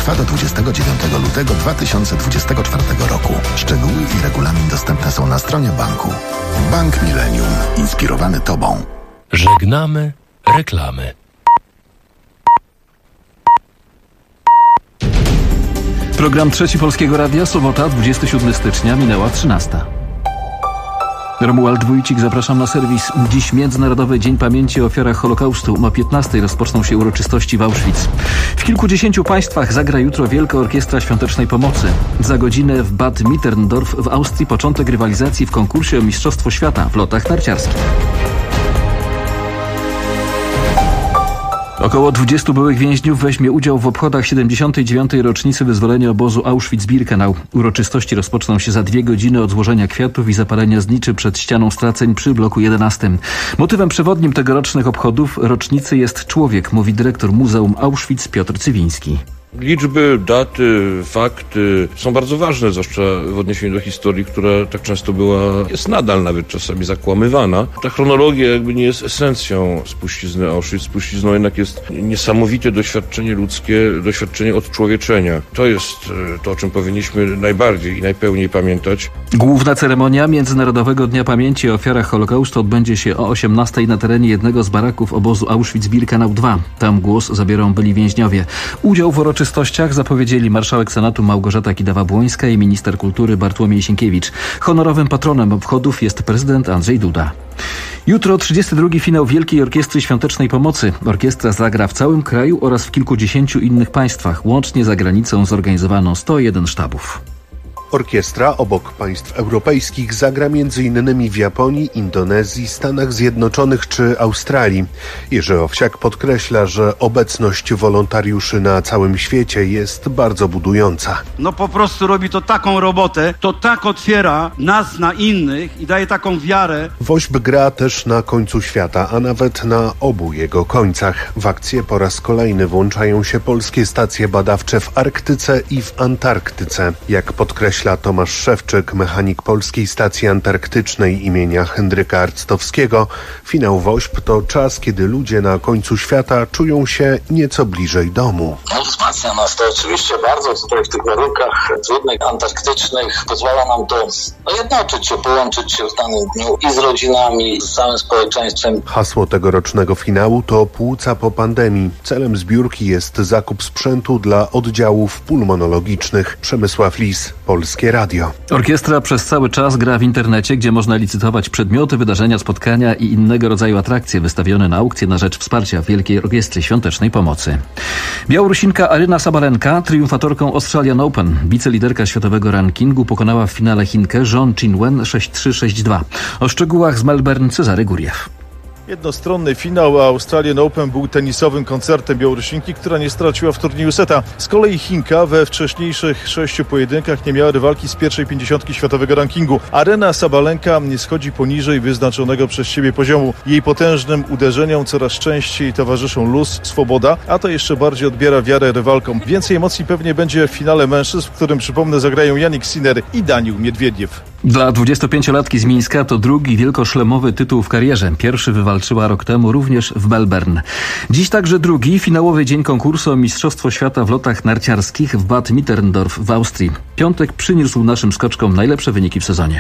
Trwa do 29 lutego 2024 roku. Szczegóły i regulamin dostępne są na stronie banku. Bank Millennium. Inspirowany Tobą. Żegnamy reklamy. Program Trzeci Polskiego Radia, sobota, 27 stycznia, minęła 13. Romuald Wójcik, zapraszam na serwis. Dziś Międzynarodowy Dzień Pamięci o Ofiarach Holokaustu. O 15 rozpoczną się uroczystości w Auschwitz. W kilkudziesięciu państwach zagra jutro Wielka Orkiestra Świątecznej Pomocy. Za godzinę w Bad Mitterndorf w Austrii początek rywalizacji w konkursie o Mistrzostwo Świata w lotach narciarskich. Około 20 byłych więźniów weźmie udział w obchodach 79. rocznicy wyzwolenia obozu Auschwitz-Birkenau. Uroczystości rozpoczną się za 2 godziny od złożenia kwiatów i zapalenia zniczy przed ścianą straceń przy bloku 11. Motywem przewodnim tegorocznych obchodów rocznicy jest człowiek, mówi dyrektor Muzeum Auschwitz Piotr Cywiński. Liczby, daty, fakty są bardzo ważne, zwłaszcza w odniesieniu do historii, która tak często jest nadal nawet czasami zakłamywana. Ta chronologia jakby nie jest esencją spuścizny Auschwitz. Spuścizną jednak jest niesamowite doświadczenie ludzkie, doświadczenie odczłowieczenia. To jest to, o czym powinniśmy najbardziej i najpełniej pamiętać. Główna ceremonia Międzynarodowego Dnia Pamięci o Ofiarach Holokaustu odbędzie się o 18 na terenie jednego z baraków obozu Auschwitz-Birkenau II. Tam głos zabiorą byli więźniowie. Udział w uroczystościach zapowiedzieli marszałek Senatu Małgorzata Kidawa-Błońska i minister kultury Bartłomiej Sienkiewicz. Honorowym patronem obchodów jest prezydent Andrzej Duda. Jutro 32. finał Wielkiej Orkiestry Świątecznej Pomocy. Orkiestra zagra w całym kraju oraz w kilkudziesięciu innych państwach. Łącznie za granicą zorganizowano 101 sztabów. Orkiestra obok państw europejskich zagra m.in. w Japonii, Indonezji, Stanach Zjednoczonych czy Australii. Jerzy Owsiak podkreśla, że obecność wolontariuszy na całym świecie jest bardzo budująca. Po prostu robi to taką robotę, to tak otwiera nas na innych i daje taką wiarę. WOŚP gra też na końcu świata, a nawet na obu jego końcach. W akcję po raz kolejny włączają się polskie stacje badawcze w Arktyce i w Antarktyce. Jak podkreśla Tomasz Szewczyk, mechanik Polskiej Stacji Antarktycznej imienia Henryka Arctowskiego, finał WOŚP to czas, kiedy ludzie na końcu świata czują się nieco bliżej domu. Wzmacnia nas to oczywiście bardzo tutaj w tych warunkach trudnych, antarktycznych. Pozwala nam to jednoczyć się, połączyć się w danym dniu i z rodzinami, i z całym społeczeństwem. Hasło tegorocznego finału to Płuca po pandemii. Celem zbiórki jest zakup sprzętu dla oddziałów pulmonologicznych. Przemysław Lis, Polskie Radio. Orkiestra przez cały czas gra w internecie, gdzie można licytować przedmioty, wydarzenia, spotkania i innego rodzaju atrakcje wystawione na aukcję na rzecz wsparcia Wielkiej Orkiestry Świątecznej Pomocy. Białorusinka Aryna Sabalenka, triumfatorką Australian Open, wiceliderka światowego rankingu, pokonała w finale Chinkę Jeon Qinwen 6-3-6-2. O szczegółach z Melbourne Cezary Guriew. Jednostronny finał Australian Open był tenisowym koncertem Białorusinki, która nie straciła w turnieju seta. Z kolei Chinka we wcześniejszych 6 pojedynkach nie miała rywalki z pierwszej 50 światowego rankingu. Aryna Sabalenka nie schodzi poniżej wyznaczonego przez siebie poziomu. Jej potężnym uderzeniom coraz częściej towarzyszą luz, swoboda, a to jeszcze bardziej odbiera wiarę rywalkom. Więcej emocji pewnie będzie w finale mężczyzn, w którym, przypomnę, zagrają Jannik Sinner i Daniil Miedwiediew. Dla 25-latki z Mińska to drugi wielkoszlemowy tytuł w karierze. Pierwszy wywalczyła rok temu również w Melbourne. Dziś także drugi finałowy dzień konkursu o Mistrzostwo Świata w lotach narciarskich w Bad Mitterndorf w Austrii. Piątek przyniósł naszym skoczkom najlepsze wyniki w sezonie.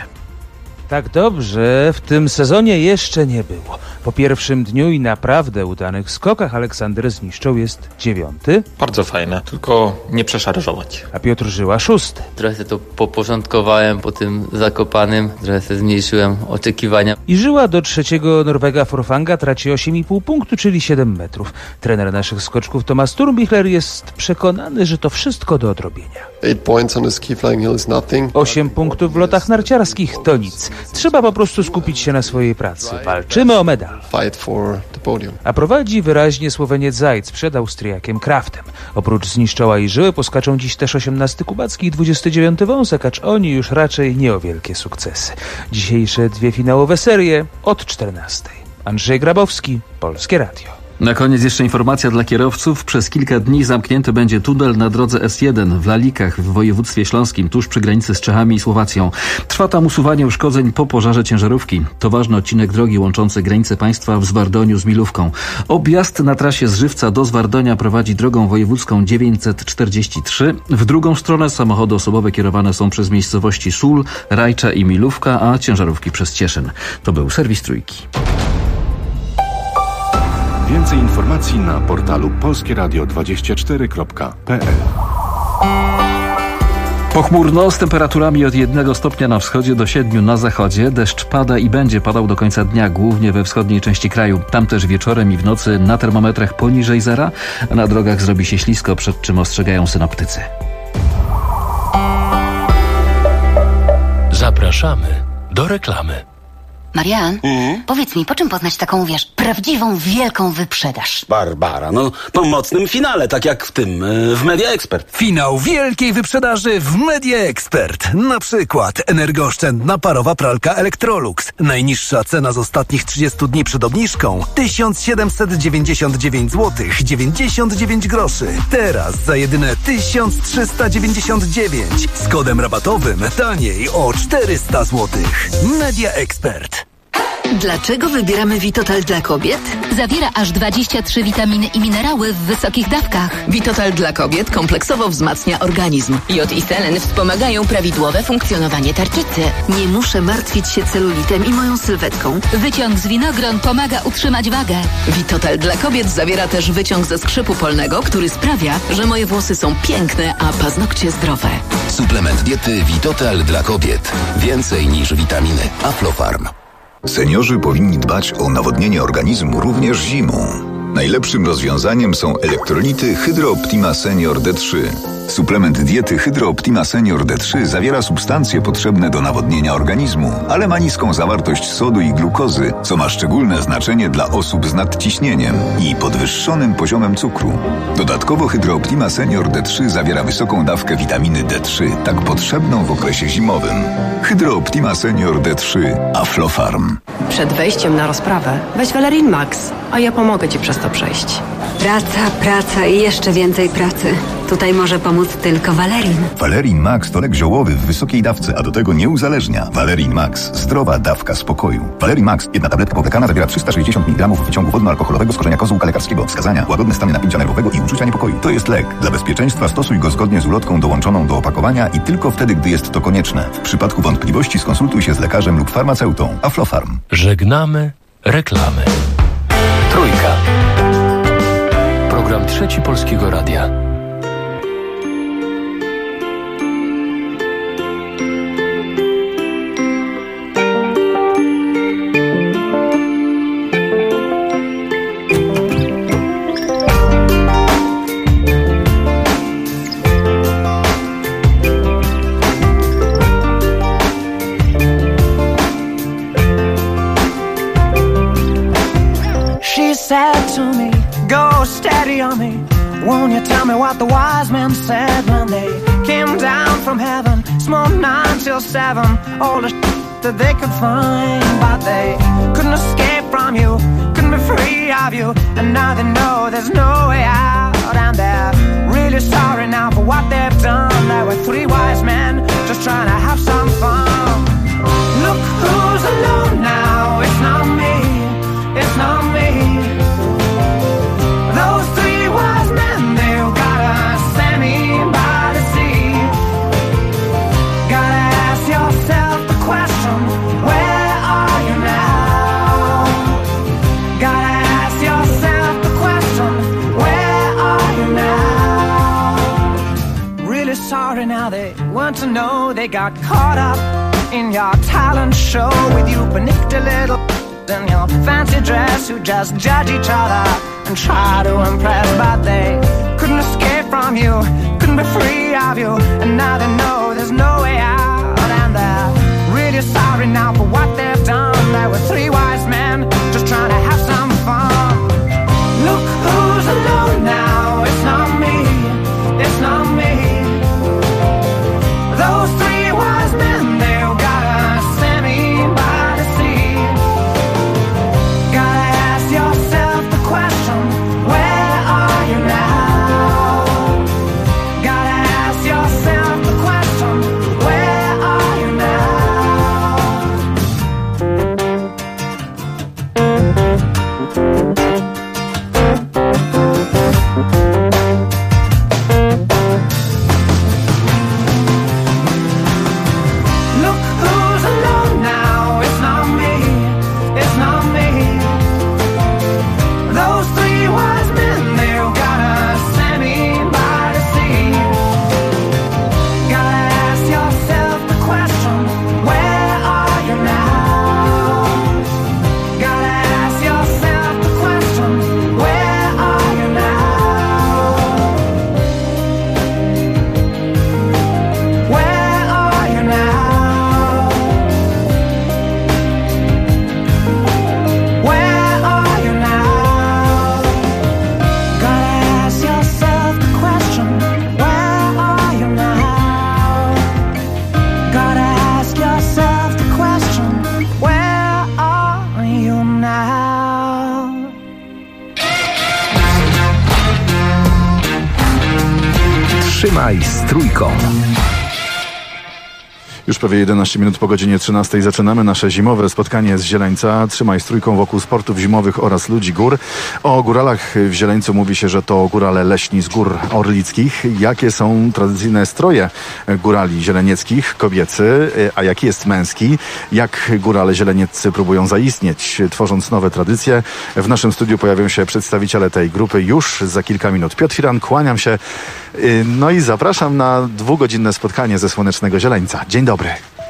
Tak dobrze w tym sezonie jeszcze nie było. Po pierwszym dniu i naprawdę udanych skokach Aleksander Zniszczoł jest 9. Bardzo fajne, tylko nie przeszarżować. A Piotr Żyła 6. Trochę to poporządkowałem po tym Zakopanym, trochę sobie zmniejszyłem oczekiwania. I Żyła do trzeciego Norwega Forfanga traci 8,5 punktu, czyli 7 metrów. Trener naszych skoczków Tomasz Turmbichler jest przekonany, że to wszystko do odrobienia. 8 punktów w lotach narciarskich to nic. Trzeba po prostu skupić się na swojej pracy. Walczymy o medal. A prowadzi wyraźnie Słoweniec Zajc przed Austriakiem Kraftem. Oprócz Zniszczoła i Żyły poskaczą dziś też 18 Kubacki i 29 Wąsek, acz oni już raczej nie o wielkie sukcesy. Dzisiejsze 2 finałowe serie od 14. Andrzej Grabowski, Polskie Radio. Na koniec jeszcze informacja dla kierowców. Przez kilka dni zamknięty będzie tunel na drodze S1 w Lalikach w województwie śląskim, tuż przy granicy z Czechami i Słowacją. Trwa tam usuwanie uszkodzeń po pożarze ciężarówki. To ważny odcinek drogi łączący granice państwa w Zwardoniu z Milówką. Objazd na trasie z Żywca do Zwardonia prowadzi drogą wojewódzką 943. W drugą stronę samochody osobowe kierowane są przez miejscowości Sól, Rajcza i Milówka, a ciężarówki przez Cieszyn. To był serwis Trójki. Więcej informacji na portalu polskieradio24.pl. Pochmurno, z temperaturami od 1 stopnia na wschodzie do 7 na zachodzie. Deszcz pada i będzie padał do końca dnia, głównie we wschodniej części kraju. Tam też wieczorem i w nocy na termometrach poniżej zera, a na drogach zrobi się ślisko, przed czym ostrzegają synoptycy. Zapraszamy do reklamy. Marian, powiedz mi, po czym poznać taką, prawdziwą, wielką wyprzedaż? Barbara, po mocnym finale, tak jak w Media Expert. Finał wielkiej wyprzedaży w Media Expert. Na przykład energooszczędna parowa pralka Electrolux. Najniższa cena z ostatnich 30 dni przed obniżką 1799 zł 99 groszy. Teraz za jedyne 1399. Z kodem rabatowym taniej o 400 zł. Media Expert. Dlaczego wybieramy Vitotal dla kobiet? Zawiera aż 23 witaminy i minerały w wysokich dawkach. Vitotal dla kobiet kompleksowo wzmacnia organizm. Jod i selen wspomagają prawidłowe funkcjonowanie tarczycy. Nie muszę martwić się celulitem i moją sylwetką. Wyciąg z winogron pomaga utrzymać wagę. Vitotal dla kobiet zawiera też wyciąg ze skrzypu polnego, który sprawia, że moje włosy są piękne, a paznokcie zdrowe. Suplement diety Vitotal dla kobiet. Więcej niż witaminy. Aflofarm. Seniorzy powinni dbać o nawodnienie organizmu również zimą. Najlepszym rozwiązaniem są elektrolity Hydro Optima Senior D3. Suplement diety Hydro Optima Senior D3 zawiera substancje potrzebne do nawodnienia organizmu, ale ma niską zawartość sodu i glukozy, co ma szczególne znaczenie dla osób z nadciśnieniem i podwyższonym poziomem cukru. Dodatkowo Hydro Optima Senior D3 zawiera wysoką dawkę witaminy D3, tak potrzebną w okresie zimowym. Hydro Optima Senior D3 Aflofarm. Przed wejściem na rozprawę weź Valerin Max, a ja pomogę Ci przez to przejść. Praca i jeszcze więcej pracy. Tutaj może pomóc tylko Valerin. Valerin Max to lek ziołowy w wysokiej dawce, a do tego nie uzależnia. Valerin Max. Zdrowa dawka spokoju. Valerin Max. Jedna tabletka powlekana zawiera 360 mg wyciągu wodno-alkoholowego z korzenia kozłka lekarskiego. Wskazania: łagodne stany napięcia nerwowego i uczucia niepokoju. To jest lek. Dla bezpieczeństwa stosuj go zgodnie z ulotką dołączoną do opakowania i tylko wtedy, gdy jest to konieczne. W przypadku wątpliwości skonsultuj się z lekarzem lub farmaceutą. Aflofarm. Żegnamy reklamy. Trójka. Program Trzeci Polskiego Radia. Said to me, go steady on me. Won't you tell me what the wise men said when they came down from heaven? Smoked 9 till 7, all the that they could find, but they couldn't escape from you, couldn't be free of you, and now they know there's no way out, and they're really sorry now for what they've done. There were 3 wise men just trying to have some fun. Look who's alone now, it's not me, it's not me. Those 3 wise men, they've gotta send me by the sea. Gotta ask yourself the question, where are you now? Gotta ask yourself the question, where are you now? Really sorry now they weren't to know. They got caught up in your talent show with you panicked a little in your fancy dress who just judge each other and try to impress, but they couldn't escape from you, couldn't be free of you, and now they know there's no way out, and they're really sorry now for what they've done. There were 3 wise men just trying to have some fun. Look who's alone now, it's not me, it's not me. Those 3 wise men, they've gotta send me by the sea. Gotta ask yourself the question, Trzymaj z Trójką. Już prawie 11 minut po godzinie 13 zaczynamy nasze zimowe spotkanie z Zieleńca. Trzymaj z Trójką wokół sportów zimowych oraz ludzi gór. O góralach w Zieleńcu mówi się, że to górale leśni z gór orlickich. Jakie są tradycyjne stroje górali zielenieckich, kobiecy, a jaki jest męski? Jak górale zielenieccy próbują zaistnieć, tworząc nowe tradycje? W naszym studiu pojawią się przedstawiciele tej grupy już za kilka minut. Piotr Firan, kłaniam się. No i zapraszam na 2-godzinne spotkanie ze słonecznego Zieleńca. Dzień dobry.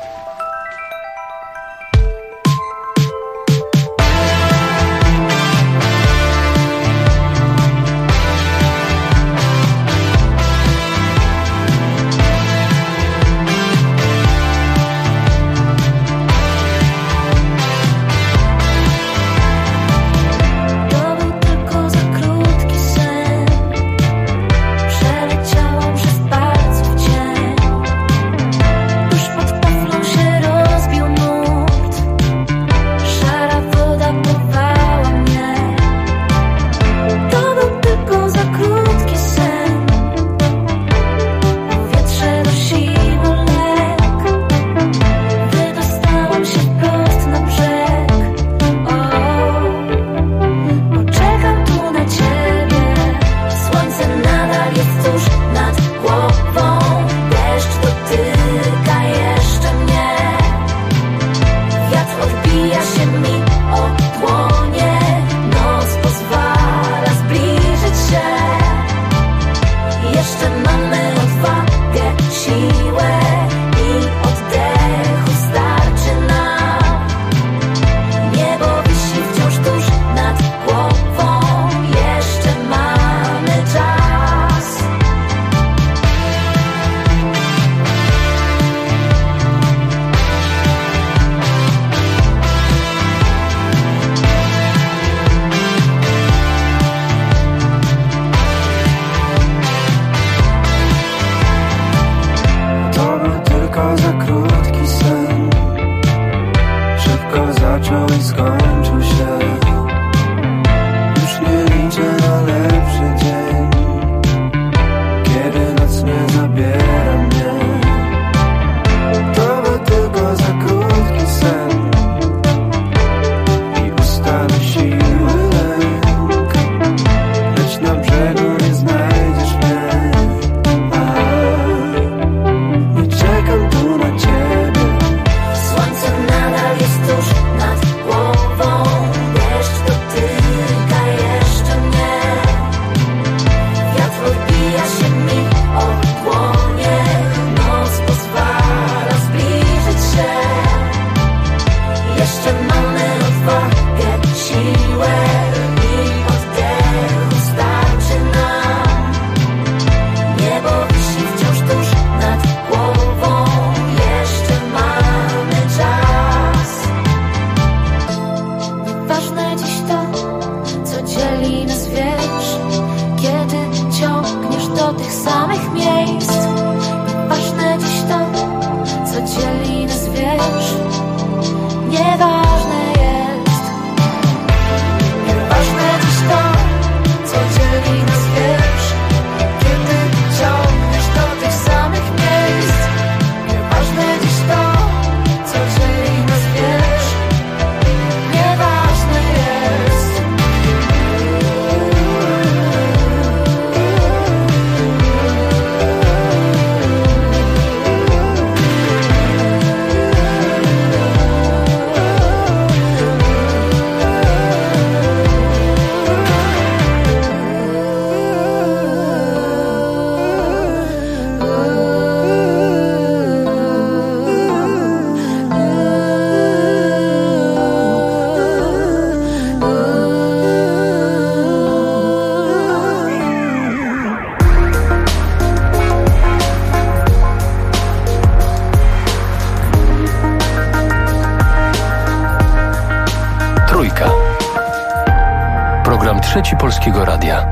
Trzeci Polskiego Radia.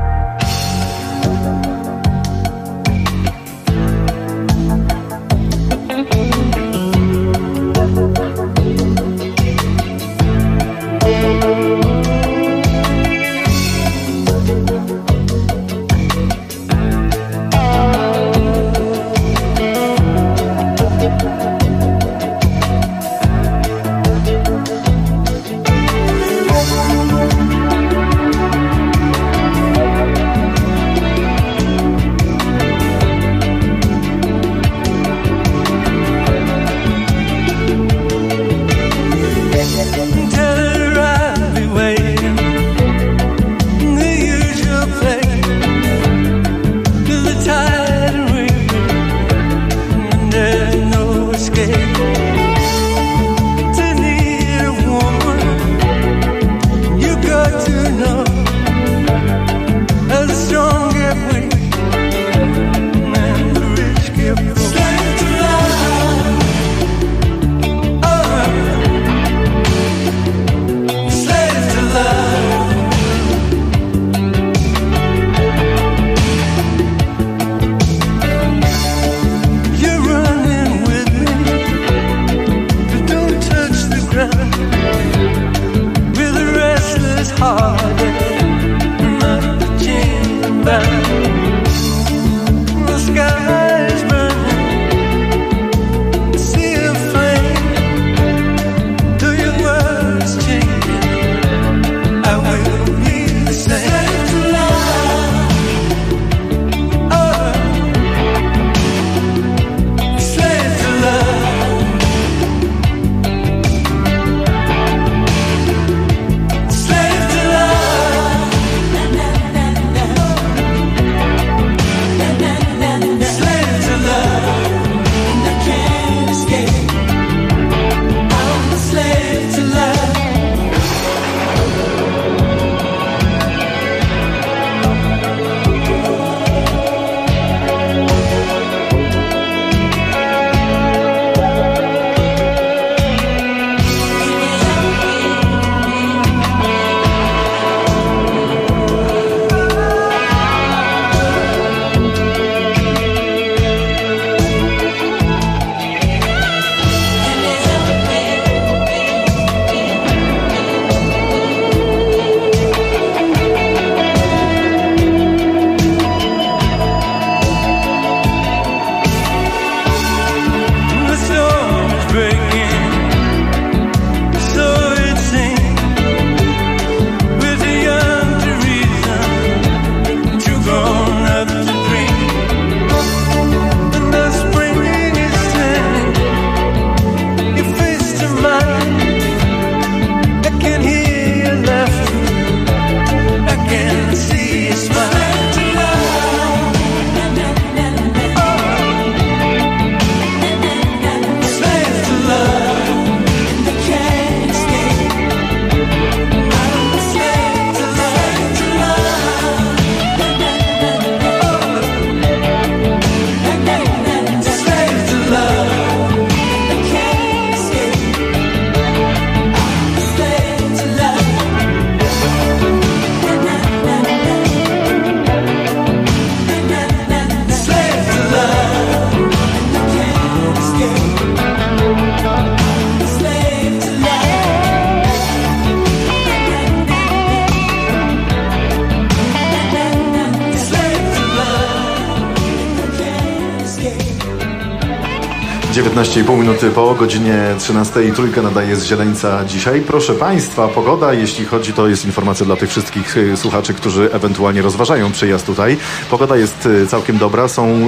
19,5 minuty po godzinie 13 Trójkę nadaje z Zieleńca dzisiaj. Proszę Państwa, pogoda, jeśli chodzi, to jest informacja dla tych wszystkich słuchaczy, którzy ewentualnie rozważają przyjazd tutaj. Pogoda jest całkiem dobra, są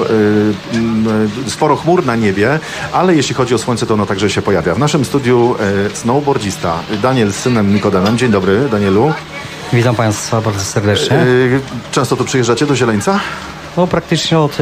sporo chmur na niebie, ale jeśli chodzi o słońce, to ono także się pojawia. W naszym studiu snowboardzista Daniel z synem Nikodemem. Dzień dobry, Danielu. Witam Państwa bardzo serdecznie. Często tu przyjeżdżacie do Zieleńca? No praktycznie od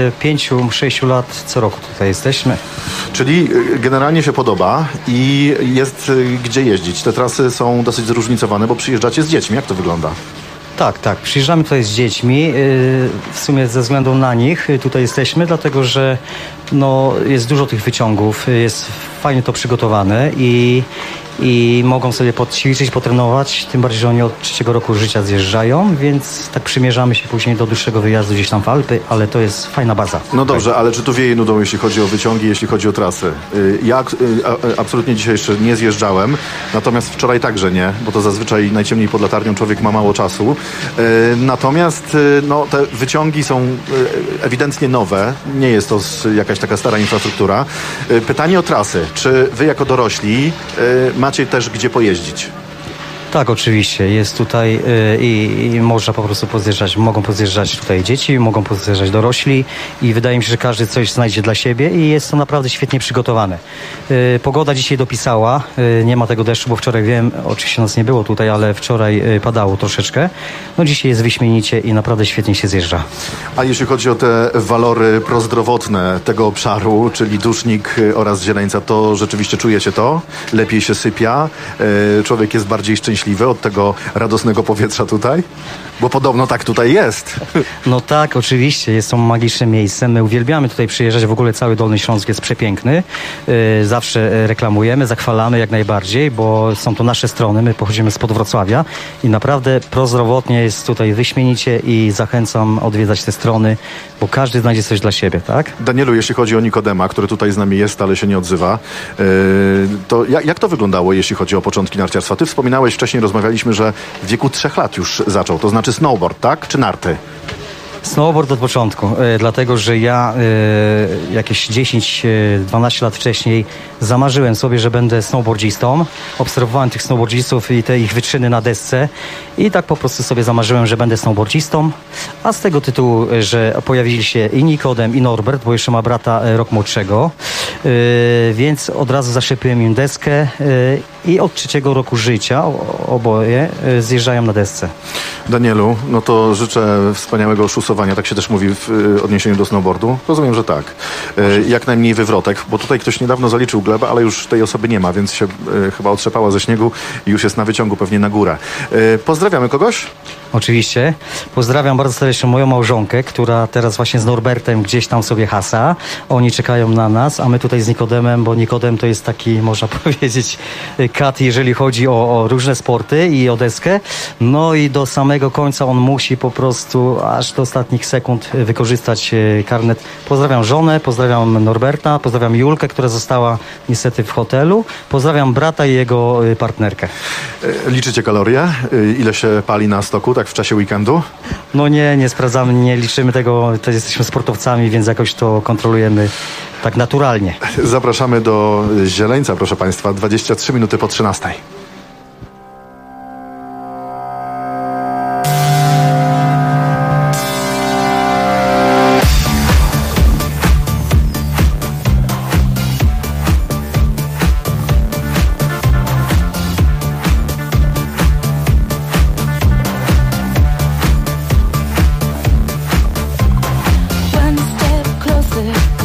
5-6 lat co roku tutaj jesteśmy. Czyli generalnie się podoba i jest gdzie jeździć. Te trasy są dosyć zróżnicowane, bo przyjeżdżacie z dziećmi. Jak to wygląda? Tak. Przyjeżdżamy tutaj z dziećmi. W sumie ze względu na nich tutaj jesteśmy, dlatego że jest dużo tych wyciągów, jest fajnie to przygotowane i mogą sobie podćwiczyć, potrenować, tym bardziej, że oni od 3 roku życia zjeżdżają, więc tak przymierzamy się później do dłuższego wyjazdu gdzieś tam w Alpy, ale to jest fajna baza. No dobrze, ale czy tu wieje nudą, jeśli chodzi o wyciągi, jeśli chodzi o trasy? Ja absolutnie dzisiaj jeszcze nie zjeżdżałem, natomiast wczoraj także nie, bo to zazwyczaj najciemniej pod latarnią człowiek ma mało czasu. Natomiast te wyciągi są ewidentnie nowe, nie jest to jakaś taka stara infrastruktura. Pytanie o trasy. Czy wy jako dorośli macie też gdzie pojeździć? Tak, oczywiście. Jest tutaj i można po prostu pozjeżdżać. Mogą pozjeżdżać tutaj dzieci, mogą pozjeżdżać dorośli i wydaje mi się, że każdy coś znajdzie dla siebie i jest to naprawdę świetnie przygotowane. Pogoda dzisiaj dopisała. Nie ma tego deszczu, bo wczoraj wiem, oczywiście nas nie było tutaj, ale wczoraj padało troszeczkę. Dzisiaj jest wyśmienicie i naprawdę świetnie się zjeżdża. A jeśli chodzi o te walory prozdrowotne tego obszaru, czyli Dusznik oraz Zieleńca, to rzeczywiście czujecie to? Lepiej się sypia? Człowiek jest bardziej szczęśliwy od tego radosnego powietrza tutaj? Bo podobno tak tutaj jest. No tak, oczywiście. Jest to magiczne miejsce. My uwielbiamy tutaj przyjeżdżać. W ogóle cały Dolny Śląsk jest przepiękny. Zawsze reklamujemy, zachwalamy jak najbardziej, bo są to nasze strony. My pochodzimy spod Wrocławia i naprawdę prozdrowotnie jest tutaj wyśmienicie i zachęcam odwiedzać te strony, bo każdy znajdzie coś dla siebie, tak? Danielu, jeśli chodzi o Nikodema, który tutaj z nami jest, ale się nie odzywa, to jak to wyglądało, jeśli chodzi o początki narciarstwa? Ty wspominałeś, wcześniej rozmawialiśmy, że w wieku 3 lat już zaczął, to znaczy snowboard, tak? Czy narty? Snowboard od początku, dlatego że ja jakieś 10-12 lat wcześniej zamarzyłem sobie, że będę snowboardzistą. Obserwowałem tych snowboardzistów i te ich wyczyny na desce i tak po prostu sobie zamarzyłem, że będę snowboardzistą, a z tego tytułu, że pojawili się i Nikodem, i Norbert, bo jeszcze ma brata rok młodszego, więc od razu zaszczepiłem im deskę i od 3 roku życia oboje zjeżdżają na desce. Danielu, no to życzę wspaniałego szusowania, tak się też mówi w odniesieniu do snowboardu. Rozumiem, że tak. Jak najmniej wywrotek, bo tutaj ktoś niedawno zaliczył glebę, ale już tej osoby nie ma, więc się chyba otrzepała ze śniegu i już jest na wyciągu, pewnie na górę. Pozdrawiamy kogoś? Oczywiście. Pozdrawiam bardzo serdecznie moją małżonkę, która teraz właśnie z Norbertem gdzieś tam sobie hasa. Oni czekają na nas, a my tutaj z Nikodemem, bo Nikodem to jest taki, można powiedzieć, kat, jeżeli chodzi o różne sporty i o deskę. No i do samego końca on musi po prostu aż do ostatnich sekund wykorzystać karnet. Pozdrawiam żonę, pozdrawiam Norberta, pozdrawiam Julkę, która została niestety w hotelu. Pozdrawiam brata i jego partnerkę. Liczycie kalorie? Ile się pali na stoku, tak w czasie weekendu? No nie sprawdzamy, nie liczymy tego. To jesteśmy sportowcami, więc jakoś to kontrolujemy tak naturalnie. Zapraszamy do Zieleńca, proszę Państwa, 23 minuty po 13.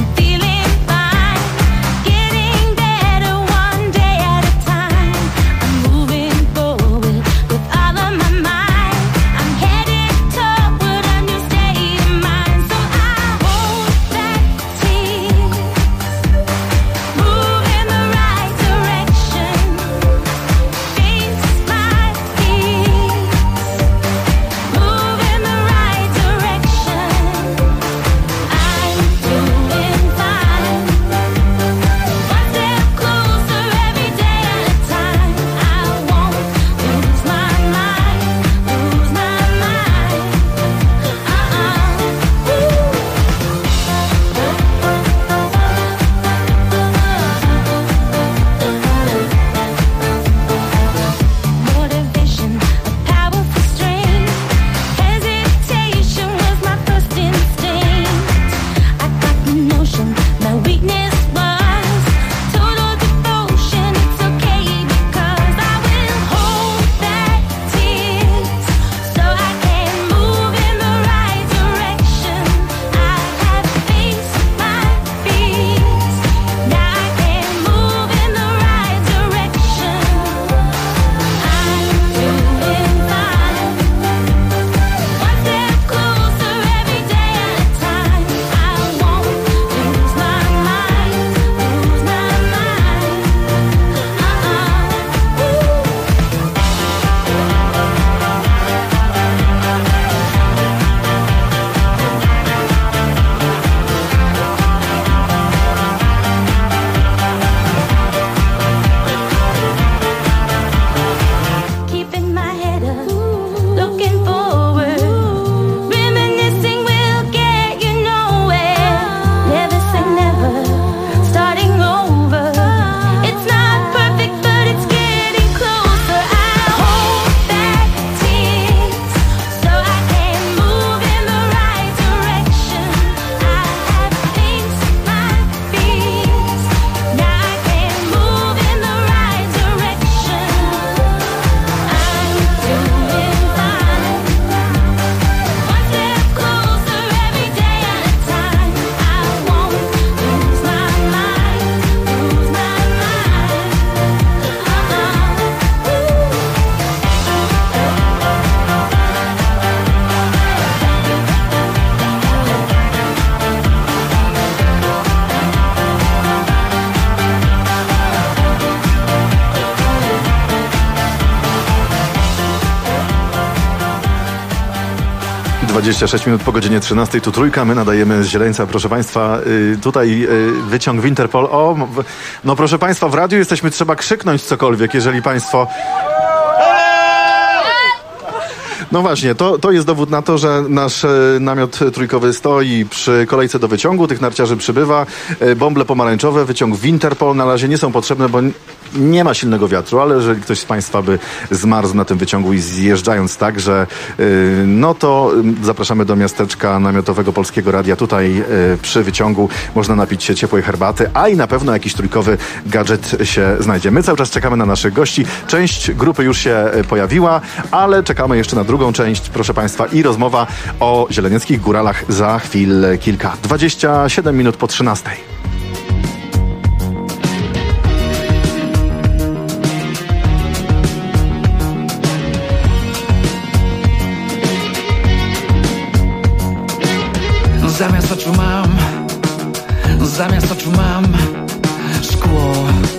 I'm 26 minut po godzinie 13, tu Trójka, my nadajemy z Zieleńca, proszę Państwa, tutaj wyciąg Winterpol. O, no proszę Państwa, w radiu jesteśmy, trzeba krzyknąć cokolwiek, jeżeli Państwo... No właśnie, to jest dowód na to, że nasz namiot trójkowy stoi przy kolejce do wyciągu, tych narciarzy przybywa, bąble pomarańczowe, wyciąg Winterpol na razie nie są potrzebne, bo nie ma silnego wiatru, ale jeżeli ktoś z Państwa by zmarzł na tym wyciągu i zjeżdżając tak, że no to zapraszamy do miasteczka namiotowego Polskiego Radia. Tutaj przy wyciągu można napić się ciepłej herbaty, a i na pewno jakiś trójkowy gadżet się znajdzie. My cały czas czekamy na naszych gości. Część grupy już się pojawiła, ale czekamy jeszcze na drugą część, proszę Państwa, i rozmowa o zielenieckich góralach za chwil kilka. 27 minut po 13. Zamiast oczu mam szkło.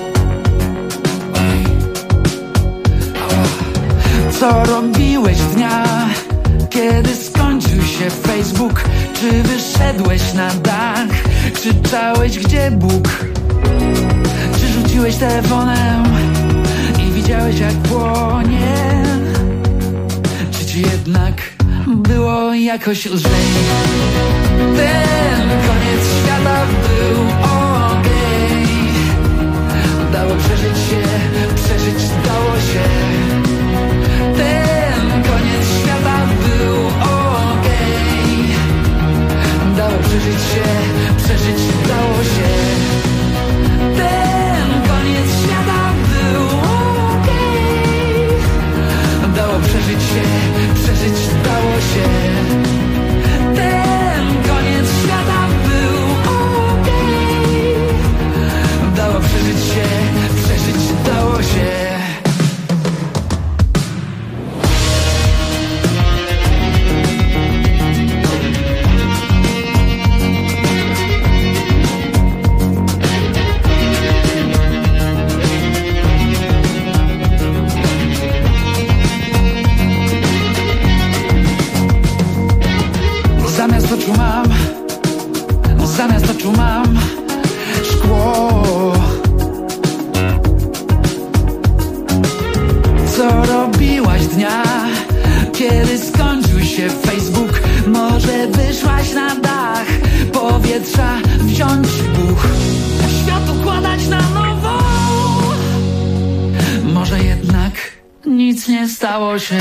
Co robiłeś dnia, kiedy skończył się Facebook? Czy wyszedłeś na dach? Krzyczałeś, gdzie Bóg? Czy rzuciłeś telefonem i widziałeś, jak płonie? Czy ci jednak było jakoś lżej? Ten koniec świata był okej. Dało przeżyć dało się. Ten koniec świata był okej. Dało przeżyć dało się. Ten koniec świata był okej. Dało przeżyć dało się. Ten koniec świata był okej. Dało przeżyć dało się. Zamiast oczu mam szkło. Co robiłaś dnia, kiedy skończył się Facebook? Może wyszłaś na dach, powietrza wziąć buch, świat układać na nowo. Może jednak nic nie stało się.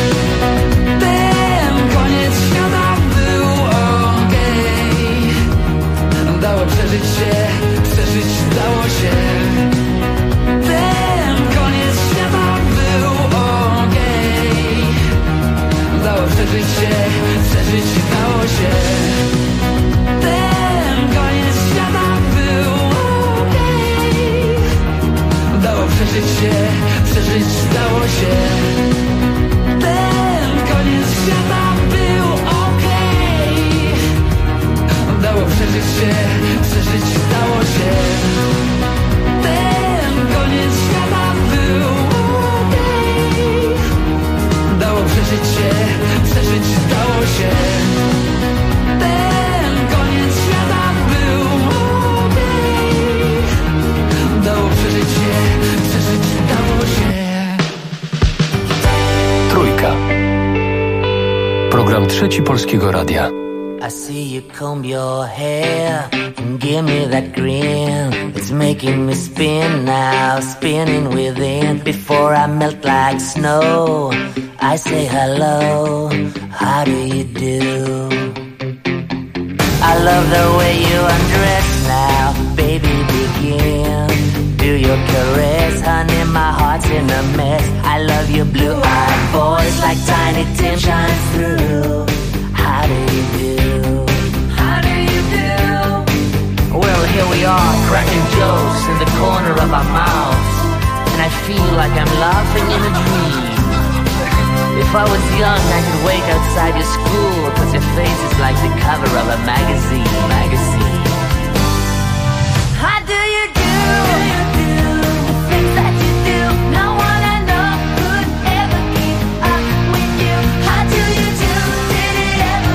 Ten koniec świata był okej. Dało przeżyć dało się. Ten koniec świata był okej. Dało przeżyć dało się. Ten koniec świata był okej. Dało przeżyć dało się. Ten koniec świata był okej. Dało przeżyć dało się. Ten koniec świata był okej. Dało przeżyć dało się. Ten koniec świata był okej. Dało przeżyć dało się. Trójka. Program Trzeci Polskiego Radia. I see you comb your hair and give me that grin. It's making me spin now, spinning within. Before I melt like snow, I say hello, how do you do? I love the way you undress now, baby begin. Do your caress, honey, my heart's in a mess. I love your blue-eyed voice like Tiny Tim shines through. How do you do? Well, here we are, cracking jokes in the corner of our mouths, and I feel like I'm laughing in a dream. If I was young, I could wait outside your school, 'cause your face is like the cover of a magazine. How do you do? The things that you do, no one I know could ever keep up with you. How do you do? Did it ever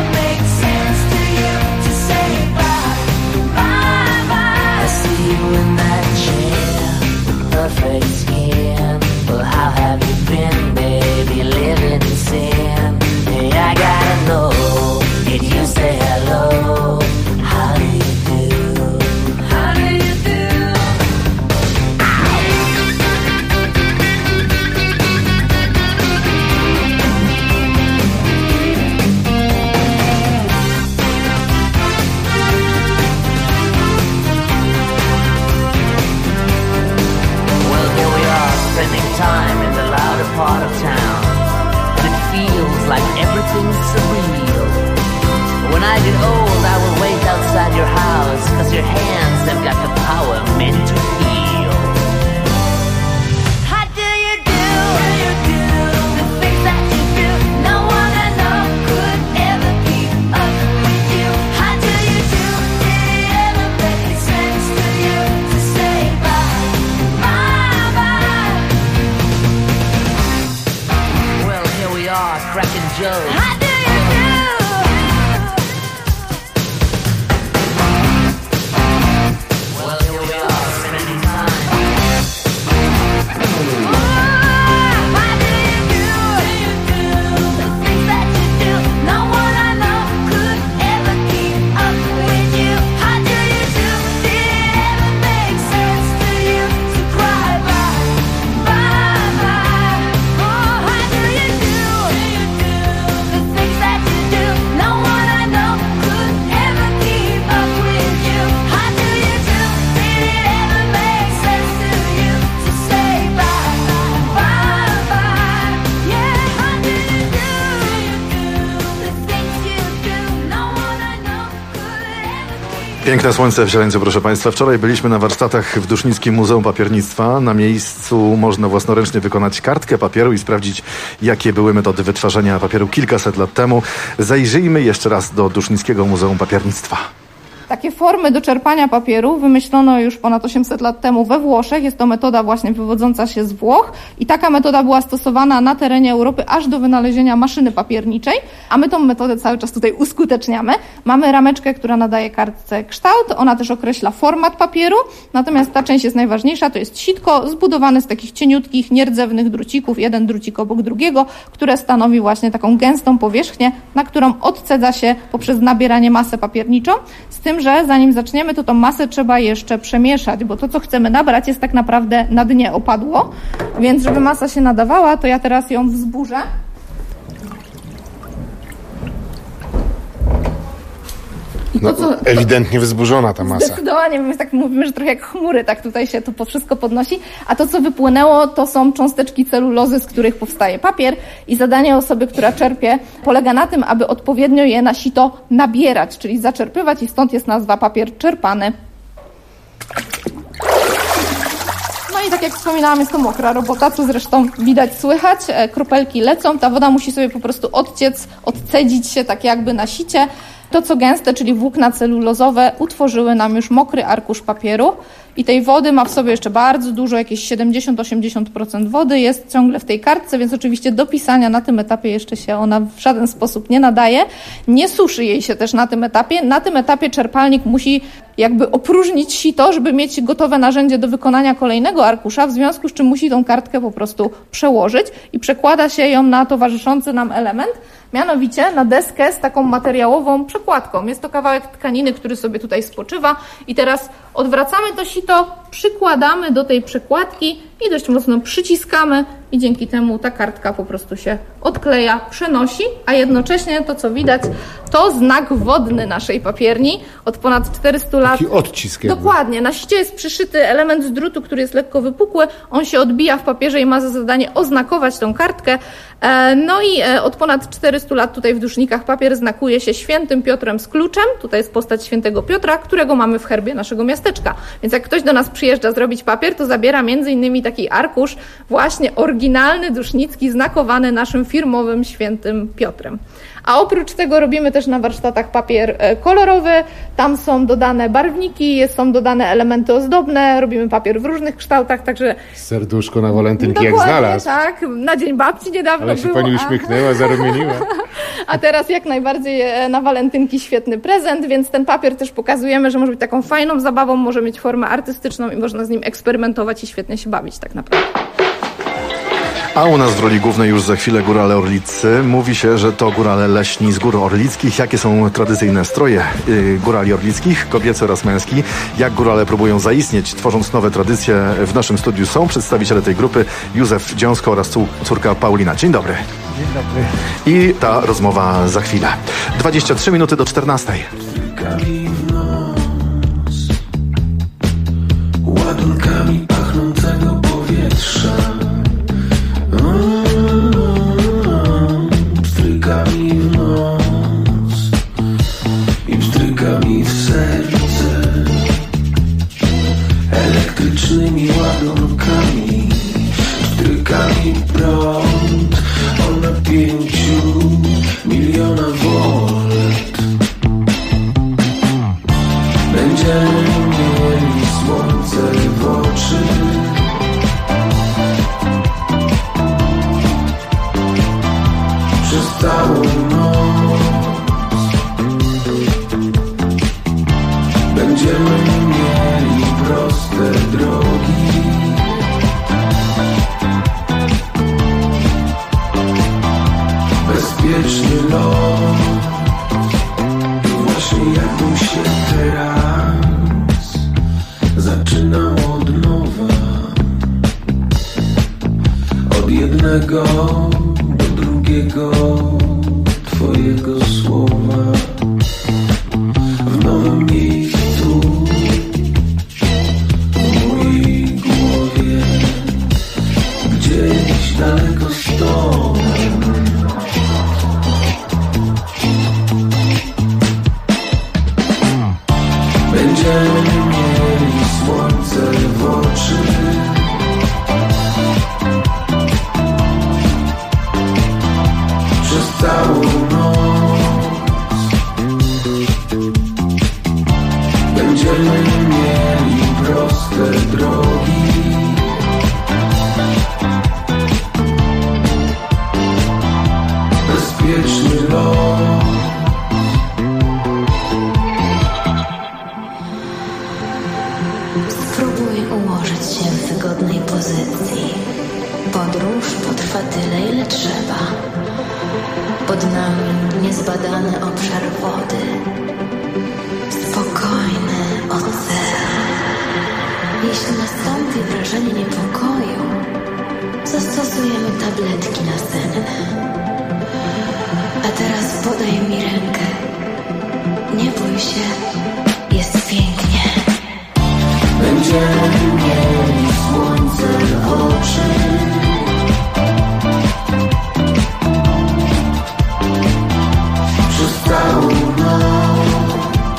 Piękne słońce w Zieleńcu, proszę Państwa. Wczoraj byliśmy na warsztatach w Dusznickim Muzeum Papiernictwa. Na miejscu można własnoręcznie wykonać kartkę papieru i sprawdzić, jakie były metody wytwarzania papieru kilkaset lat temu. Zajrzyjmy jeszcze raz do Dusznickiego Muzeum Papiernictwa. Takie formy do czerpania papieru wymyślono już ponad 800 lat temu we Włoszech. Jest to metoda właśnie wywodząca się z Włoch i taka metoda była stosowana na terenie Europy aż do wynalezienia maszyny papierniczej, a my tą metodę cały czas tutaj uskuteczniamy. Mamy rameczkę, która nadaje kartce kształt, ona też określa format papieru, natomiast ta część jest najważniejsza, to jest sitko zbudowane z takich cieniutkich, nierdzewnych drucików, jeden drucik obok drugiego, które stanowi właśnie taką gęstą powierzchnię, na którą odcedza się poprzez nabieranie masę papierniczą, z tym, że zanim zaczniemy, to tą masę trzeba jeszcze przemieszać, bo to, co chcemy nabrać, jest tak naprawdę na dnie opadło, więc żeby masa się nadawała, to ja teraz ją wzburzę. Ewidentnie wzburzona ta masa. Zdecydowanie, my tak mówimy, że trochę jak chmury, tak tutaj się to wszystko podnosi, a to, co wypłynęło, to są cząsteczki celulozy, z których powstaje papier i zadanie osoby, która czerpie, polega na tym, aby odpowiednio je na sito nabierać, czyli zaczerpywać i stąd jest nazwa papier czerpany. No i tak jak wspominałam, jest to mokra robota, co zresztą widać, słychać, kropelki lecą, ta woda musi sobie po prostu odciec, odcedzić się tak jakby na sicie. To, co gęste, czyli włókna celulozowe, utworzyły nam już mokry arkusz papieru i tej wody ma w sobie jeszcze bardzo dużo, jakieś 70-80% wody jest ciągle w tej kartce, więc oczywiście do pisania na tym etapie jeszcze się ona w żaden sposób nie nadaje. Nie suszy jej się też na tym etapie. Na tym etapie czerpalnik musi jakby opróżnić sito, żeby mieć gotowe narzędzie do wykonania kolejnego arkusza, w związku z czym musi tą kartkę po prostu przełożyć i przekłada się ją na towarzyszący nam element, mianowicie na deskę z taką materiałową przekładką. Jest to kawałek tkaniny, który sobie tutaj spoczywa i teraz odwracamy to sito, przykładamy do tej przekładki i dość mocno przyciskamy i dzięki temu ta kartka po prostu się odkleja, przenosi, a jednocześnie to, co widać, to znak wodny naszej papierni od ponad 400 lat. Taki odcisk jakby. Dokładnie. Na sicie jest przyszyty element z drutu, który jest lekko wypukły. On się odbija w papierze i ma za zadanie oznakować tą kartkę. No i od ponad 400 lat tutaj w Dusznikach papier znakuje się świętym Piotrem z kluczem. Tutaj jest postać świętego Piotra, którego mamy w herbie naszego miasteczka. Więc jak ktoś do nas przyjeżdża zrobić papier, to zabiera między innymi taki arkusz właśnie oryginalny, dusznicki, znakowany naszym firmowym świętym Piotrem. A oprócz tego robimy też na warsztatach papier kolorowy, tam są dodane barwniki, są dodane elementy ozdobne, robimy papier w różnych kształtach, także... Serduszko na walentynki jak znalazł. Tak, na Dzień Babci niedawno ale się było. pani uśmiechnęła, zarumieniła. A teraz jak najbardziej na walentynki świetny prezent, więc ten papier też pokazujemy, że może być taką fajną zabawą, może mieć formę artystyczną i można z nim eksperymentować i świetnie się bawić tak naprawdę. A u nas w roli głównej już za chwilę górale orliccy. Mówi się, że to górale leśni z gór orlickich. Jakie są tradycyjne stroje górali orlickich, kobiece oraz męski? Jak górale próbują zaistnieć, tworząc nowe tradycje? W naszym studiu są przedstawiciele tej grupy, Józef Dziąsko oraz córka Paulina. Dzień dobry. Dzień dobry. I ta rozmowa za chwilę. 23 minuty do 14. Ładunkami pachnącego powietrza, pstrykami w nos i pstrykami w serce, elektrycznymi ładunkami, pstrykami prąd o napięciu 1 000 000 volt. Będziemy mieli słońce w oczy, przez całą noc. Będziemy mieli proste drogi, bezpieczny lot. Właśnie jakbym się teraz zaczynał od nowa, od jednego do drugiego twojego słowa, w nowym miejscu, w mojej głowie, gdzieś daleko stąd. w oczy. Przez całą noc będziemy mieli proste drogi. Bezpieczny lot. Spróbuj ułożyć się w wygodnej pozycji. Podróż potrwa tyle, ile trzeba. Pod nami niezbadany obszar wody. Spokojny ocean. Jeśli nastąpi wrażenie niepokoju, zastosujemy tabletki nasenne. A teraz podaj mi rękę. Nie bój się, jest pięknie. Będziemy mieli słońce w oczy. Przez całą noc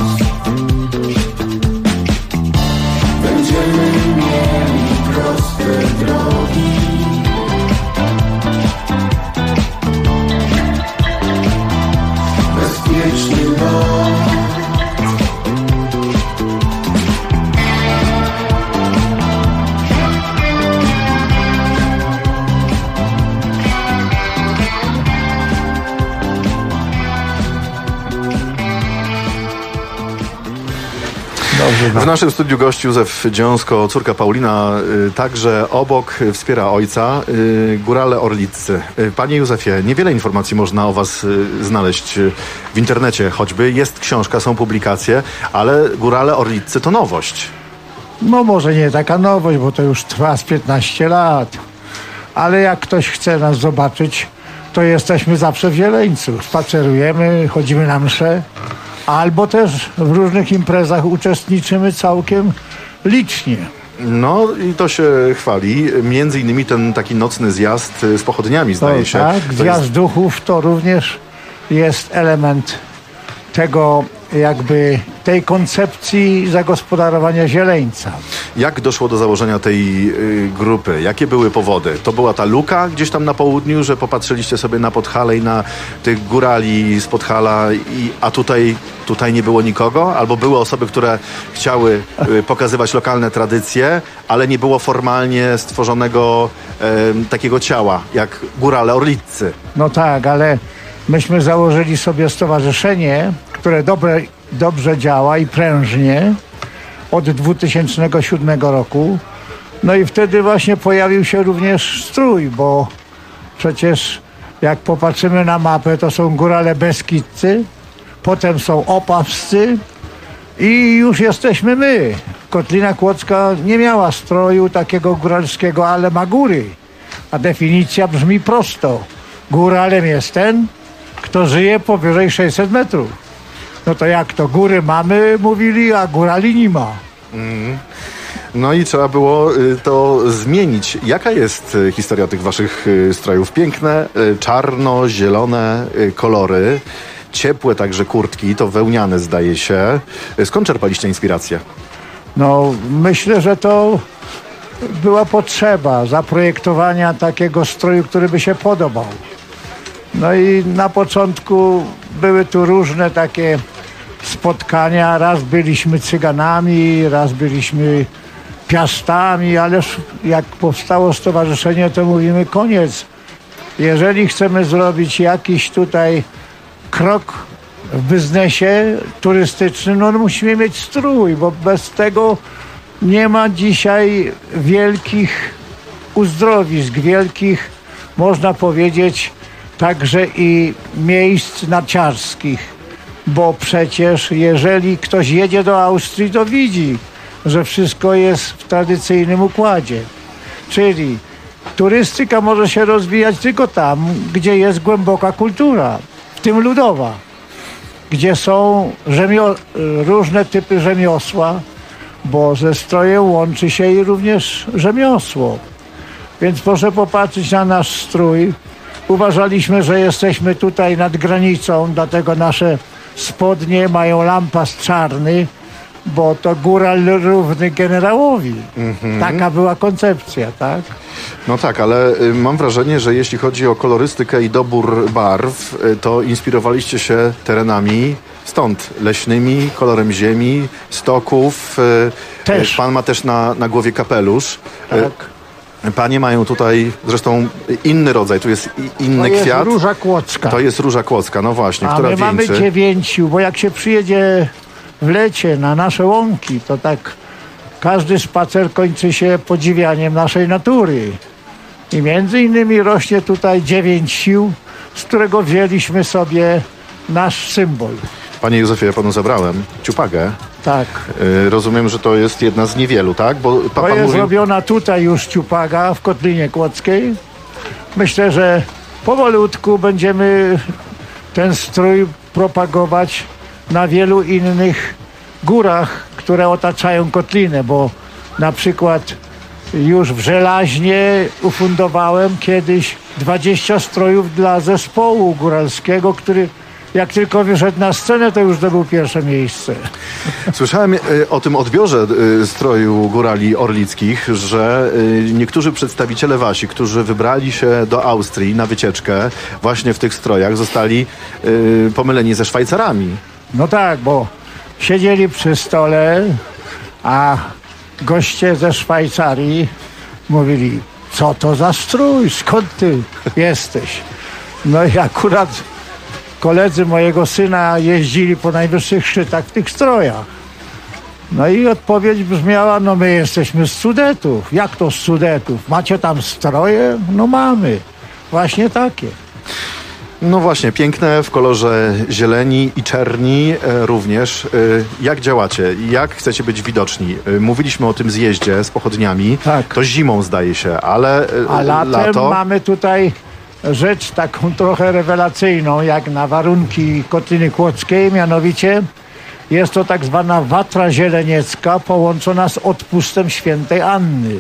będziemy mieli proste drogi. Bezpieczny lot. W naszym studiu gość Józef Dziąsko, córka Paulina, także obok wspiera ojca, Górale Orliccy. Panie Józefie, niewiele informacji można o was znaleźć w internecie choćby. Jest książka, są publikacje, ale Górale Orliccy to nowość. No może nie taka nowość, bo to już trwa z 15 lat. Ale jak ktoś chce nas zobaczyć, to jesteśmy zawsze w Zieleńcu. Spacerujemy, chodzimy na msze. Albo też w różnych imprezach uczestniczymy całkiem licznie. No i to się chwali. Między innymi ten taki nocny zjazd z pochodniami, zdaje się. Tak, zjazd duchów to również jest element tego jakby tej koncepcji zagospodarowania Zieleńca. Jak doszło do założenia tej grupy? Jakie były powody? To była ta luka gdzieś tam na południu, że popatrzyliście sobie na Podhale i na tych górali z Podhala, a tutaj nie było nikogo? Albo były osoby, które chciały pokazywać lokalne tradycje, ale nie było formalnie stworzonego takiego ciała, jak Górale Orliccy. No tak, ale myśmy założyli sobie stowarzyszenie, które dobrze działa i prężnie od 2007 roku. No i wtedy właśnie pojawił się również strój, bo przecież jak popatrzymy na mapę, to są Górale Beskidzcy, potem są Opawscy i już jesteśmy my. Kotlina Kłodzka nie miała stroju takiego góralskiego, ale ma góry. A definicja brzmi prosto. Góralem jest ten, kto żyje powyżej 600 metrów. No to jak to? Góry mamy, mówili, a górali nie ma. No i trzeba było to zmienić. Jaka jest historia tych waszych strojów? Piękne, czarno-zielone kolory, ciepłe także kurtki, to wełniane zdaje się. Skąd czerpaliście inspirację? No myślę, że to była potrzeba zaprojektowania takiego stroju, który by się podobał. No i na początku były tu różne takie spotkania. Raz byliśmy Cyganami, raz byliśmy Piastami, ależ jak powstało stowarzyszenie, to mówimy koniec. Jeżeli chcemy zrobić jakiś tutaj krok w biznesie turystycznym, no musimy mieć strój, bo bez tego nie ma dzisiaj wielkich uzdrowisk, wielkich, można powiedzieć, także i miejsc narciarskich. Bo przecież jeżeli ktoś jedzie do Austrii, to widzi, że wszystko jest w tradycyjnym układzie. Czyli turystyka może się rozwijać tylko tam, gdzie jest głęboka kultura, w tym ludowa, gdzie są różne typy rzemiosła, bo ze strojem łączy się i również rzemiosło. Więc proszę popatrzeć na nasz strój. Uważaliśmy, że jesteśmy tutaj nad granicą, dlatego nasze spodnie mają lampas czarny, bo to góral równy generałowi. Taka była koncepcja, tak? No tak, ale mam wrażenie, że jeśli chodzi o kolorystykę i dobór barw, to inspirowaliście się terenami stąd, leśnymi, kolorem ziemi, stoków. Też. Pan ma też na głowie kapelusz. Tak. Panie mają tutaj zresztą inny rodzaj, tu jest inny kwiat. To jest róża kłodzka. To jest róża kłodzka, no właśnie, a która my mamy wieńczy. 9, bo jak się przyjedzie w lecie na nasze łąki, to tak każdy spacer kończy się podziwianiem naszej natury. I między innymi rośnie tutaj 9 sił, z którego wzięliśmy sobie nasz symbol. Panie Józefie, ja panu zabrałem ciupagę. Tak. Rozumiem, że to jest jedna z niewielu, tak? Bo to jest robiona tutaj już ciupaga w Kotlinie Kłodzkiej. Myślę, że powolutku będziemy ten strój propagować na wielu innych górach, które otaczają Kotlinę, bo na przykład już w Żelaźnie ufundowałem kiedyś 20 strojów dla zespołu góralskiego, który jak tylko wyszedł na scenę, to już zdobył pierwsze miejsce. Słyszałem o tym odbiorze stroju górali orlickich, że niektórzy przedstawiciele wasi, którzy wybrali się do Austrii na wycieczkę właśnie w tych strojach, zostali pomyleni ze Szwajcarami. No tak, bo siedzieli przy stole, a goście ze Szwajcarii mówili, co to za strój, skąd ty jesteś? No i akurat koledzy mojego syna jeździli po najwyższych szczytach w tych strojach. No i odpowiedź brzmiała, no my jesteśmy z Sudetów. Jak to z Sudetów? Macie tam stroje? No mamy. Właśnie takie. No właśnie, piękne w kolorze zieleni i czerni również. Jak działacie? Jak chcecie być widoczni? Mówiliśmy o tym zjeździe z pochodniami. Tak. To zimą zdaje się, ale a latem lato... mamy tutaj rzecz taką trochę rewelacyjną, jak na warunki Kotliny Kłodzkiej, mianowicie jest to tak zwana watra zieleniecka połączona z odpustem świętej Anny.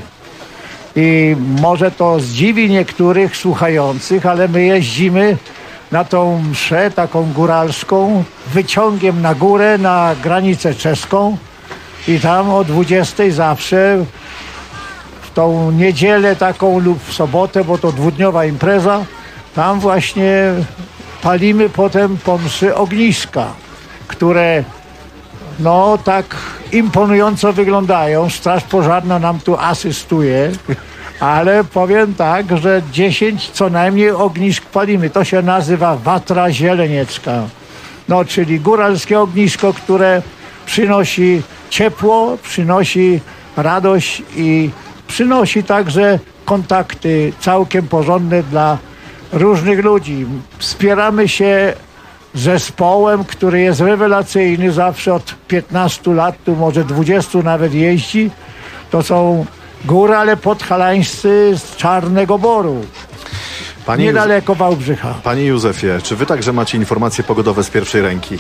I może to zdziwi niektórych słuchających, ale my jeździmy na tą mszę taką góralską wyciągiem na górę, na granicę czeską i tam o 20 zawsze w tą niedzielę taką lub w sobotę, bo to dwudniowa impreza, tam właśnie palimy potem po mszy ogniska, które no tak imponująco wyglądają. Straż pożarna nam tu asystuje, ale powiem tak, że 10 co najmniej ognisk palimy. To się nazywa watra zieleniecka. No, czyli góralskie ognisko, które przynosi ciepło, przynosi radość i przynosi także kontakty całkiem porządne dla różnych ludzi. Wspieramy się zespołem, który jest rewelacyjny, zawsze od 15 lat, tu może 20 nawet jeździ. To są górale podhalańscy z Czarnego Boru. Niedaleko Wałbrzycha. Panie Józefie, czy wy także macie informacje pogodowe z pierwszej ręki?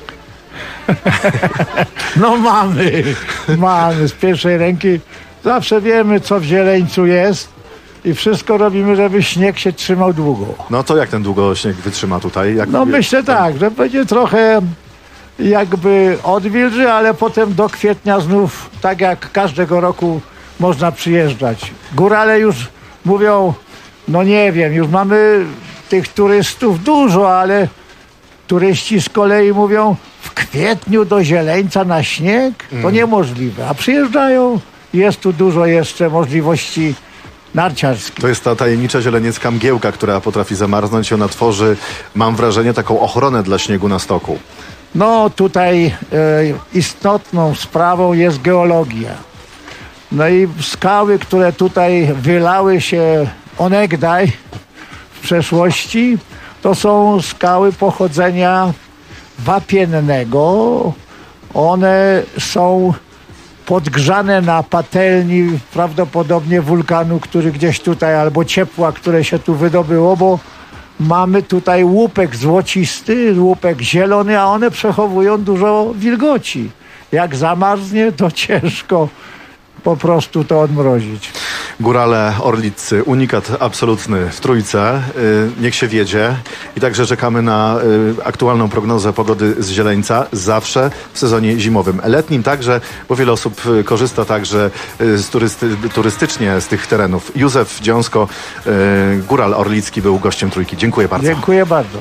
No mamy z pierwszej ręki. Zawsze wiemy, co w Zieleńcu jest i wszystko robimy, żeby śnieg się trzymał długo. No to jak ten długo śnieg wytrzyma tutaj? No myślę tak, że będzie trochę jakby odwilży, ale potem do kwietnia znów, tak jak każdego roku, można przyjeżdżać. Górale już mówią, no nie wiem, już mamy tych turystów dużo, ale turyści z kolei mówią, w kwietniu do Zieleńca na śnieg? To niemożliwe. A przyjeżdżają, jest tu dużo jeszcze możliwości narciarskich. To jest ta tajemnicza zieleniecka mgiełka, która potrafi zamarznąć i ona tworzy, mam wrażenie, taką ochronę dla śniegu na stoku. No tutaj istotną sprawą jest geologia. No i skały, które tutaj wylały się onegdaj w przeszłości, to są skały pochodzenia wapiennego. One są podgrzane na patelni prawdopodobnie wulkanu, który gdzieś tutaj, albo ciepła, które się tu wydobyło, bo mamy tutaj łupek złocisty, łupek zielony, a one przechowują dużo wilgoci. Jak zamarznie, to ciężko po prostu to odmrozić. Górale orliccy, unikat absolutny w Trójce. Niech się wiedzie. I także czekamy na aktualną prognozę pogody z Zieleńca. Zawsze w sezonie zimowym. Letnim także, bo wiele osób korzysta także turystycznie z tych terenów. Józef Dziąsko, góral orlicki, był gościem Trójki. Dziękuję bardzo. Dziękuję bardzo.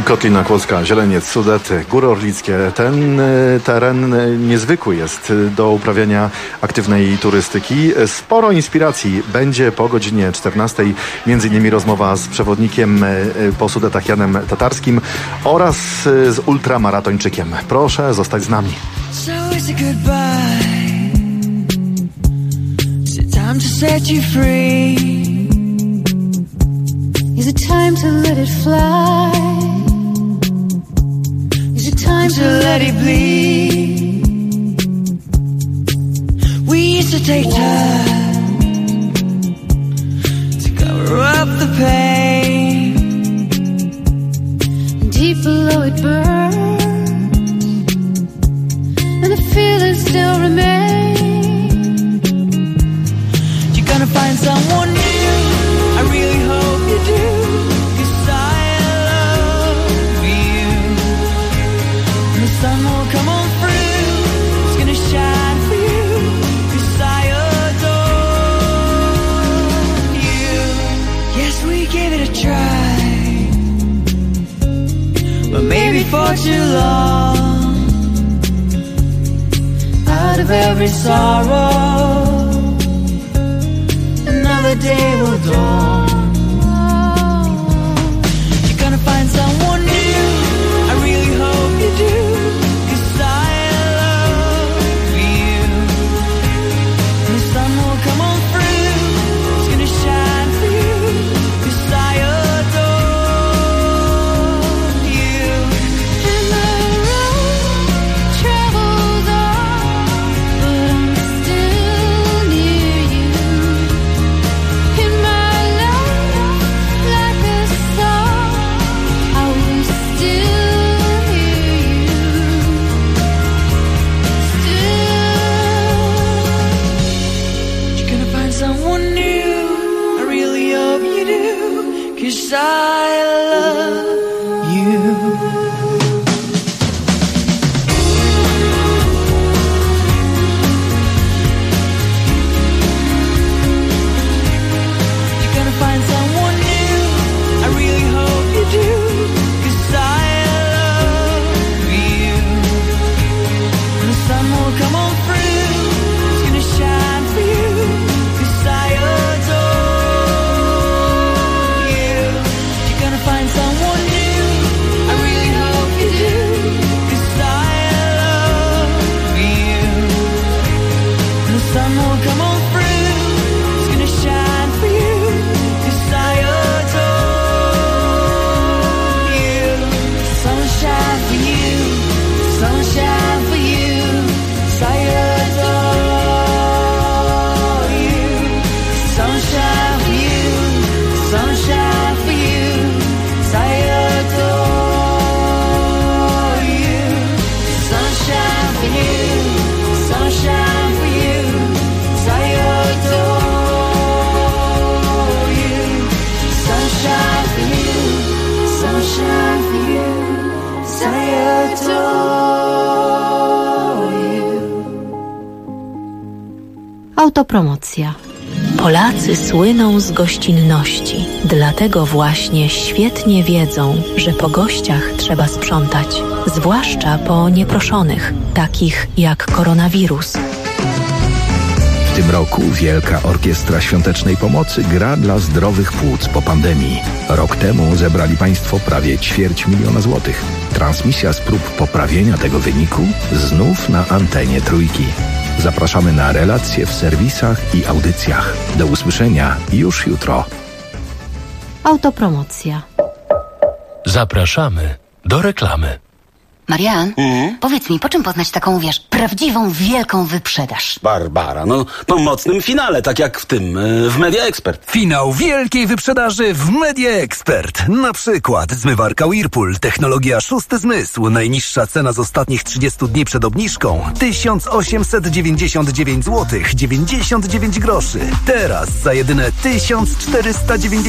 Kotlina Kłodzka, Zieleniec, Sudety, Góry Orlickie. Ten teren niezwykły jest do uprawiania aktywnej turystyki. Sporo inspiracji będzie po godzinie 14. Między innymi rozmowa z przewodnikiem po Sudetach Janem Tatarskim oraz z ultramaratończykiem. Proszę zostać z nami. So is it goodbye? Is it time to set you free? Is it time to let it fly? Is it time to let it bleed? We used to take time to cover up the pain. Deep below it burns, and the feelings still remain. You're gonna find someone new, I really hope you do, 'cause I love you. And the sun will come on through, it's gonna shine for you, 'cause I adore you. Yes, we gave it a try, but maybe for too long. Out of every sorrow, another day will dawn. You're gonna find someone new, I really hope you do, 'cause I love you. And the sun will come on through, it's gonna shine for you, 'cause I adore you. And the road travels on, but I'm still near you. In my life, like a song, I will still hear you. Still. You're gonna find someone new, I really hope you do, 'cause I love you. You're gonna find someone new, I really hope you do, 'cause I love you. And the sun will come on through, it's gonna shine for you, 'cause I adore you. You're gonna find someone new, I really hope you do, 'cause I love you. And the sun will come on through, it's gonna shine for you, 'cause I adore you. Sunshine for you, sunshine for you, 'cause I adore you. Sunshine for you, sunshine for you, 'cause I adore you. Sunshine for you, sunshine for you, 'cause I adore you. Sunshine for you, sunshine for you, 'cause I adore you. Autopromocja. Polacy słyną z gościnności, dlatego właśnie świetnie wiedzą, że po gościach trzeba sprzątać, zwłaszcza po nieproszonych, takich jak koronawirus. W tym roku Wielka Orkiestra Świątecznej Pomocy gra dla zdrowych płuc po pandemii. Rok temu zebrali Państwo prawie 250 000 złotych. Transmisja z prób poprawienia tego wyniku znów na antenie Trójki. Zapraszamy na relacje w serwisach i audycjach. Do usłyszenia już jutro. Autopromocja. Zapraszamy do reklamy. Marian, powiedz mi, po czym poznać taką, prawdziwą, wielką wyprzedaż? Barbara, po mocnym finale, tak jak w tym, w Media Expert. Finał wielkiej wyprzedaży w Media Expert. Na przykład zmywarka Whirlpool, technologia szósty zmysł. Najniższa cena z ostatnich 30 dni przed obniżką 1899 zł 99 groszy. Teraz za jedyne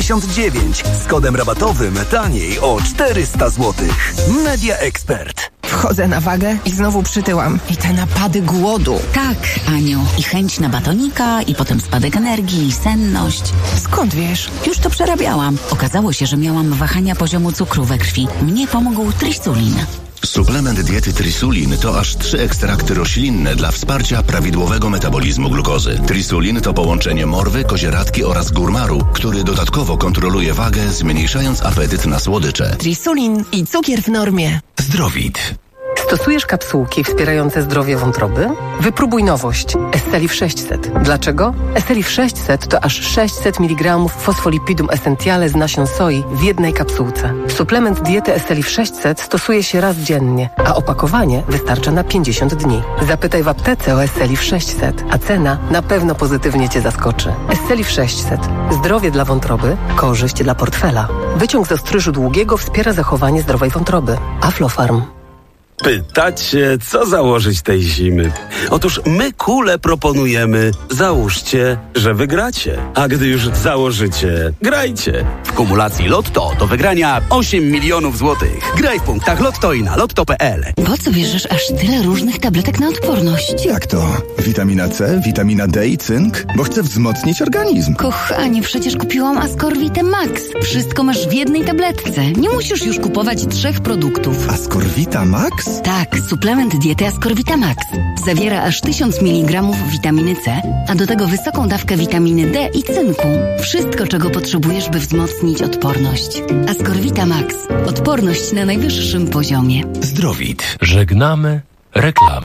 1499 z kodem rabatowym taniej o 400 zł. Media Expert. Wchodzę na wagę i znowu przytyłam. I te napady głodu. Tak, Aniu. I chęć na batonika, i potem spadek energii, i senność. Skąd wiesz? Już to przerabiałam. Okazało się, że miałam wahania poziomu cukru we krwi. Mnie pomógł Trisulin. Suplement diety Trisulin to aż 3 ekstrakty roślinne dla wsparcia prawidłowego metabolizmu glukozy. Trisulin to połączenie morwy, kozieradki oraz górmaru, który dodatkowo kontroluje wagę, zmniejszając apetyt na słodycze. Trisulin i cukier w normie. Zdrowit. Stosujesz kapsułki wspierające zdrowie wątroby? Wypróbuj nowość. Estelif 600. Dlaczego? Estelif 600 to aż 600 mg fosfolipidum essentiale z nasion soi w jednej kapsułce. Suplement diety Estelif 600 stosuje się raz dziennie, a opakowanie wystarcza na 50 dni. Zapytaj w aptece o Estelif 600, a cena na pewno pozytywnie Cię zaskoczy. Estelif 600. Zdrowie dla wątroby, korzyść dla portfela. Wyciąg z ostryżu długiego wspiera zachowanie zdrowej wątroby. Aflofarm. Pytacie, co założyć tej zimy? Otóż my kule proponujemy. Załóżcie, że wygracie. A gdy już założycie, grajcie. W kumulacji Lotto do wygrania 8 milionów złotych. Graj w punktach Lotto i na lotto.pl. Po co bierzesz aż tyle różnych tabletek na odporność? Jak to? Witamina C, witamina D i cynk? Bo chcę wzmocnić organizm. Kochanie, przecież kupiłam Ascorvitę Max. Wszystko masz w jednej tabletce. Nie musisz już kupować 3 produktów. Ascorvita Max? Tak, suplement diety Ascorvita Max. Zawiera aż 1000 mg witaminy C, a do tego wysoką dawkę witaminy D i cynku. Wszystko, czego potrzebujesz, by wzmocnić odporność. Ascorvita Max. Odporność na najwyższym poziomie. Zdrowit. Żegnamy reklamy.